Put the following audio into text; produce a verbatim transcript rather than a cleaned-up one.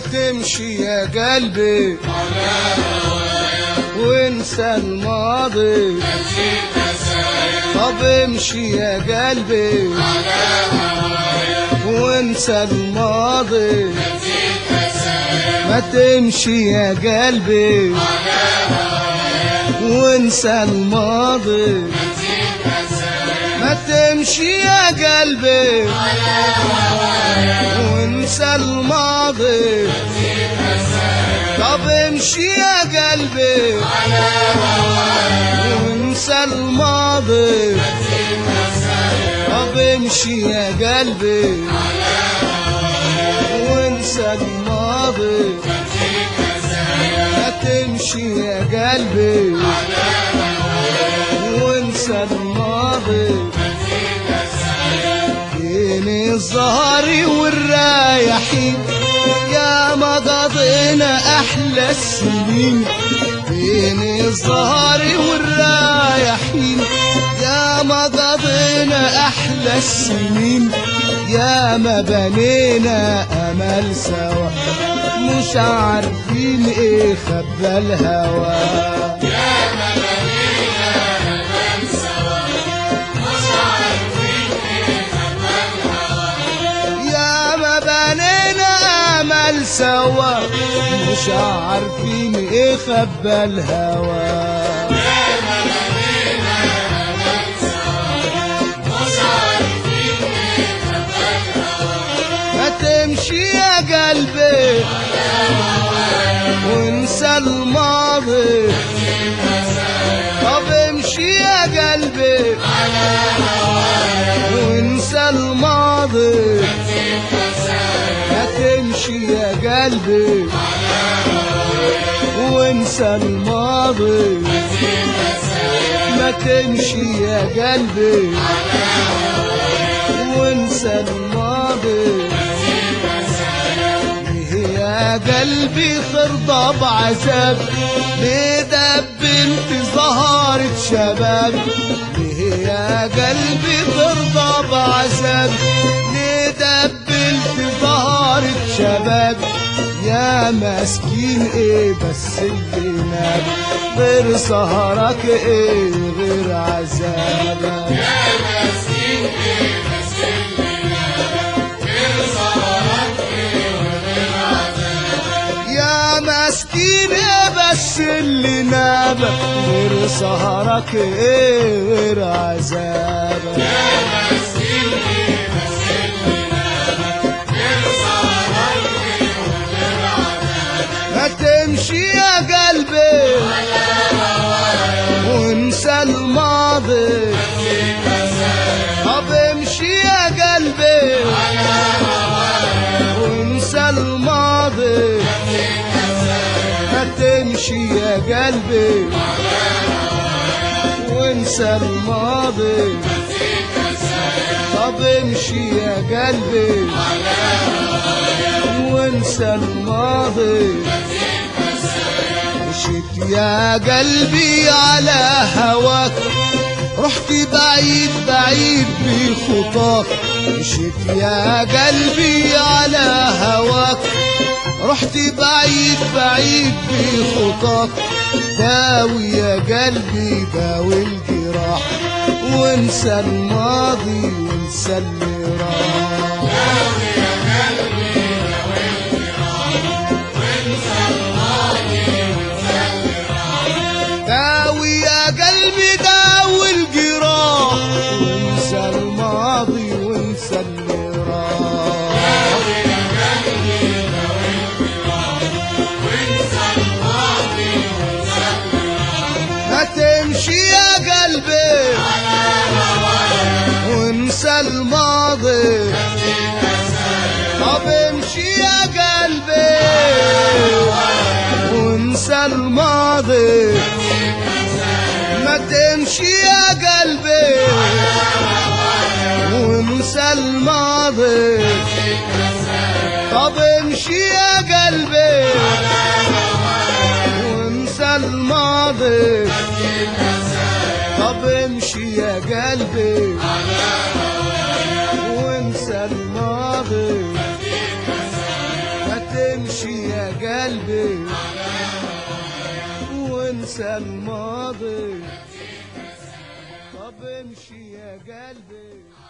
تمشي يا قلبي وانسى الماضي. طب امشي يا قلبي وانسى الماضي. ما تمشي يا قلبي وانسى الماضي. ما تمشي يا قلبي وانسى الماضي. طب امشي يا قلبي وانسى الماضي. طب امشي يا قلبي وانسى الماضي. ما تمشي يا قلبي وانسى الماضي. بين الزهر والرايحين يا ما قضينا احلى السنين. بين الزهر والرايحين يا ما قضينا احلى السنين. يا ما بنينا امل سوا مش عارفين ايه خبى الهوى. يا ما بنينا امل سوا مش عارفين ايه خبى الهوى. يا ما بنينا امل سوا مش عارفين ايه خبى الهوى. تمشي يا قلبي وانسى الماضي. طب امشي يا قلبي وانسى الماضي. ما تمشي يا قلبي وانسى الماضي. ما تمشي يا قلبي وانسى الماضي. يا قلبي ترضى بعذاب ليه دب انت زهرة شباب. ليه يا قلبي ترضى بعذاب ليه دب انت زهرة شباب. يا مسكين ايه بس اللي ناب غير سهرك ايه غير عذابك. يا مسكين ايه بس اللي ناب غير سهرك ايه وغير عذابك. يا مسكين ايه بس اللي نابك غير سهرك ايه غير عذابك. يا مسكين ايه بس اللي نابك غير سهرك ايه وغير عذابك. ما تمشي يا قلبي وانسى الماضي. طب امشي يا قلبي وانسى الماضي. ما تمشي يا قلبي وانسى الماضي. طب امشي يا قلبي وانسى الماضي. مشيت يا قلبي على هواك رحت بعيد بعيد بخطاك. مشيت يا قلبي على هواك رحت بعيد بعيد بخطاك. داوي يا قلبي داوي الجراح وانسى الماضي وانسى اللي راح. داوي يا قلبي داوي الجراح وانسى الماضي وانسى اللي راح. داوي يا قلبي داوي الجراح وانسى الماضي وانسى اللي راح. داوي يا قلبي داوي الجراح وانسى الماضي وانسى اللي راح. ما تمشي يا قلبي وانسى الماضي. طب امشي يا قلبي وانسى الماضي. ما تمشي يا قلبي وانسى الماضي. طب امشي يا قلبي وانسى الماضي. طب امشي يا قلبي وانسى الماضي. ما تمشي انسى الماضي طب امشي يا قلبي